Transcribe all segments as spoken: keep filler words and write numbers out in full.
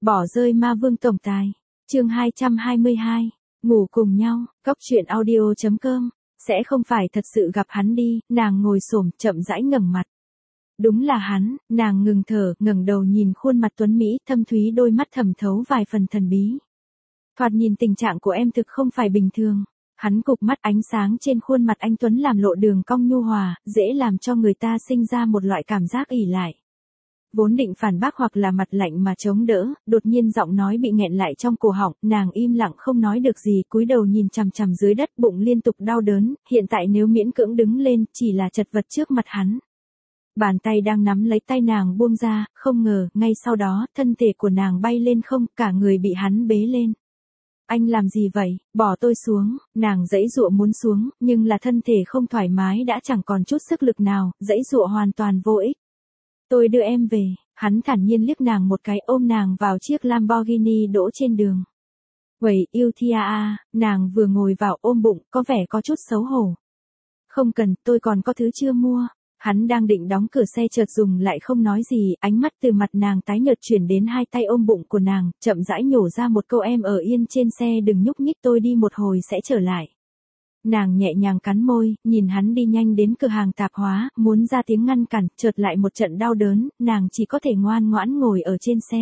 Bỏ rơi ma vương tổng tài. Chương hai trăm hai mươi hai. Ngủ cùng nhau. Cốc truyện audio chấm com. Sẽ không phải thật sự gặp hắn đi. Nàng ngồi xổm chậm rãi ngẩng mặt. Đúng là hắn. Nàng ngừng thở, ngẩng đầu nhìn khuôn mặt tuấn mỹ, thâm thúy đôi mắt thẩm thấu vài phần thần bí. Thoạt nhìn tình trạng của em thực không phải bình thường. Hắn cụp mắt, ánh sáng trên khuôn mặt anh tuấn làm lộ đường cong nhu hòa, dễ làm cho người ta sinh ra một loại cảm giác ỷ lại. Vốn định phản bác hoặc là mặt lạnh mà chống đỡ, đột nhiên giọng nói bị nghẹn lại trong cổ họng, nàng im lặng không nói được gì, cúi đầu nhìn chằm chằm dưới đất, bụng liên tục đau đớn, hiện tại nếu miễn cưỡng đứng lên, chỉ là chật vật trước mặt hắn. Bàn tay đang nắm lấy tay nàng buông ra, không ngờ, ngay sau đó, thân thể của nàng bay lên không, cả người bị hắn bế lên. Anh làm gì vậy, bỏ tôi xuống, nàng giãy giụa muốn xuống, nhưng là thân thể không thoải mái đã chẳng còn chút sức lực nào, giãy giụa hoàn toàn vô ích. Tôi đưa em về, hắn thản nhiên liếc nàng một cái, ôm nàng vào chiếc Lamborghini đỗ trên đường. Vậy, yêu Thia a, nàng vừa ngồi vào ôm bụng, có vẻ có chút xấu hổ. Không cần, tôi còn có thứ chưa mua. Hắn đang định đóng cửa xe chợt dùng lại không nói gì, ánh mắt từ mặt nàng tái nhợt chuyển đến hai tay ôm bụng của nàng, chậm rãi nhổ ra một câu em ở yên trên xe đừng nhúc nhích tôi đi một hồi sẽ trở lại. Nàng nhẹ nhàng cắn môi, nhìn hắn đi nhanh đến cửa hàng tạp hóa, muốn ra tiếng ngăn cản, chợt lại một trận đau đớn, nàng chỉ có thể ngoan ngoãn ngồi ở trên xe.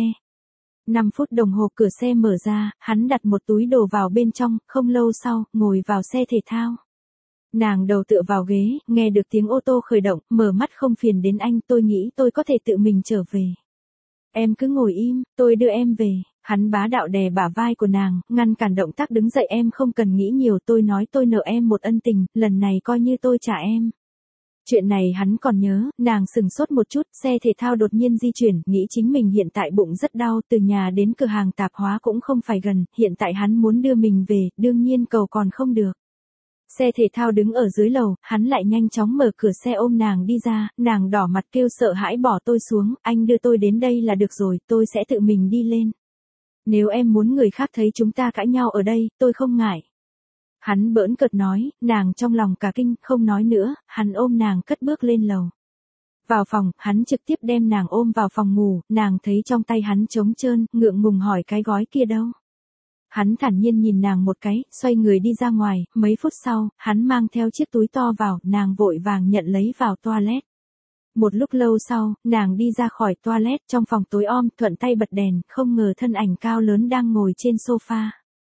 Năm phút đồng hồ cửa xe mở ra, hắn đặt một túi đồ vào bên trong, không lâu sau, ngồi vào xe thể thao. Nàng đầu tựa vào ghế, nghe được tiếng ô tô khởi động, mở mắt không phiền đến anh, tôi nghĩ tôi có thể tự mình trở về. Em cứ ngồi im, tôi đưa em về. Hắn bá đạo đè bả vai của nàng, ngăn cản động tác đứng dậy, em không cần nghĩ nhiều, tôi nói tôi nợ em một ân tình, lần này coi như tôi trả em. Chuyện này hắn còn nhớ, nàng sừng sốt một chút, xe thể thao đột nhiên di chuyển, nghĩ chính mình hiện tại bụng rất đau, từ nhà đến cửa hàng tạp hóa cũng không phải gần, hiện tại hắn muốn đưa mình về, đương nhiên cầu còn không được. Xe thể thao đứng ở dưới lầu, hắn lại nhanh chóng mở cửa xe ôm nàng đi ra, nàng đỏ mặt kêu sợ hãi bỏ tôi xuống, anh đưa tôi đến đây là được rồi, tôi sẽ tự mình đi lên. Nếu em muốn người khác thấy chúng ta cãi nhau ở đây, tôi không ngại. Hắn bỡn cợt nói, nàng trong lòng cả kinh, không nói nữa, hắn ôm nàng cất bước lên lầu. Vào phòng, hắn trực tiếp đem nàng ôm vào phòng ngủ, nàng thấy trong tay hắn trống trơn, ngượng ngùng hỏi cái gói kia đâu. Hắn thản nhiên nhìn nàng một cái, xoay người đi ra ngoài, mấy phút sau, hắn mang theo chiếc túi to vào, nàng vội vàng nhận lấy vào toilet. Một lúc lâu sau, nàng đi ra khỏi toilet, trong phòng tối om, thuận tay bật đèn, không ngờ thân ảnh cao lớn đang ngồi trên sofa.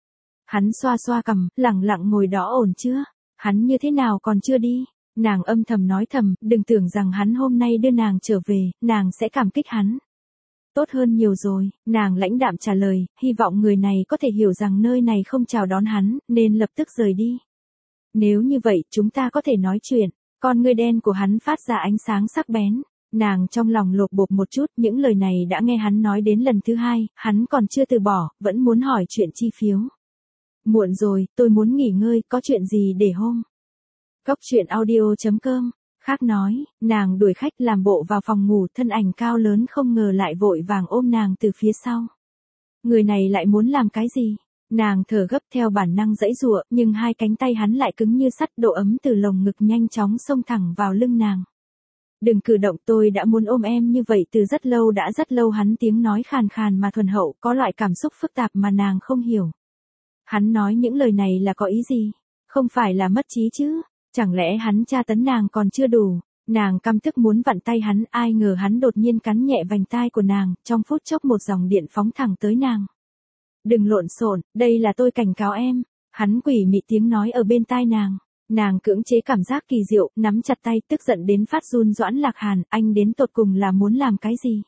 Hắn xoa xoa cằm, lẳng lặng ngồi đó ổn chưa? Hắn như thế nào còn chưa đi? Nàng âm thầm nói thầm, đừng tưởng rằng hắn hôm nay đưa nàng trở về, nàng sẽ cảm kích hắn. Tốt hơn nhiều rồi, nàng lãnh đạm trả lời, hy vọng người này có thể hiểu rằng nơi này không chào đón hắn, nên lập tức rời đi. Nếu như vậy, chúng ta có thể nói chuyện. Con ngươi đen của hắn phát ra ánh sáng sắc bén. Nàng trong lòng lột bột một chút, những lời này đã nghe hắn nói đến lần thứ hai, hắn còn chưa từ bỏ, vẫn muốn hỏi chuyện chi phiếu. Muộn rồi, tôi muốn nghỉ ngơi, có chuyện gì để hôm. Cốc truyện audio chấm com. Khác nói, nàng đuổi khách làm bộ vào phòng ngủ, thân ảnh cao lớn không ngờ lại vội vàng ôm nàng từ phía sau. Người này lại muốn làm cái gì? Nàng thở gấp theo bản năng giãy giụa, nhưng hai cánh tay hắn lại cứng như sắt, độ ấm từ lồng ngực nhanh chóng xông thẳng vào lưng nàng. Đừng cử động, tôi đã muốn ôm em như vậy từ rất lâu đã rất lâu, hắn tiếng nói khàn khàn mà thuần hậu, có loại cảm xúc phức tạp mà nàng không hiểu. Hắn nói những lời này là có ý gì? Không phải là mất trí chứ? Chẳng lẽ hắn tra tấn nàng còn chưa đủ? Nàng căm tức muốn vặn tay hắn, ai ngờ hắn đột nhiên cắn nhẹ vành tai của nàng, trong phút chốc một dòng điện phóng thẳng tới nàng. Đừng lộn xộn, đây là tôi cảnh cáo em. Hắn quỷ mị tiếng nói ở bên tai nàng. Nàng cưỡng chế cảm giác kỳ diệu, nắm chặt tay, tức giận đến phát run. Doãn Lạc Hàn, anh đến tột cùng là muốn làm cái gì?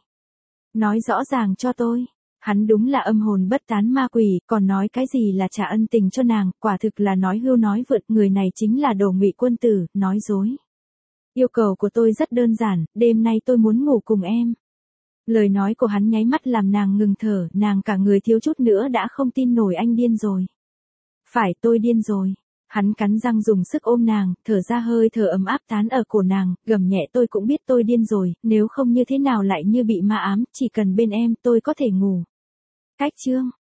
Nói rõ ràng cho tôi. Hắn đúng là âm hồn bất tán ma quỷ, còn nói cái gì là trả ân tình cho nàng, quả thực là nói hưu nói vượt, người này chính là đồ ngụy quân tử, nói dối. Yêu cầu của tôi rất đơn giản, đêm nay tôi muốn ngủ cùng em. Lời nói của hắn nháy mắt làm nàng ngừng thở, nàng cả người thiếu chút nữa đã không tin nổi anh điên rồi. Phải, tôi điên rồi. Hắn cắn răng dùng sức ôm nàng, thở ra hơi thở ấm áp tán ở cổ nàng, gầm nhẹ, tôi cũng biết tôi điên rồi, nếu không như thế nào lại như bị ma ám, chỉ cần bên em tôi có thể ngủ. Cách chương.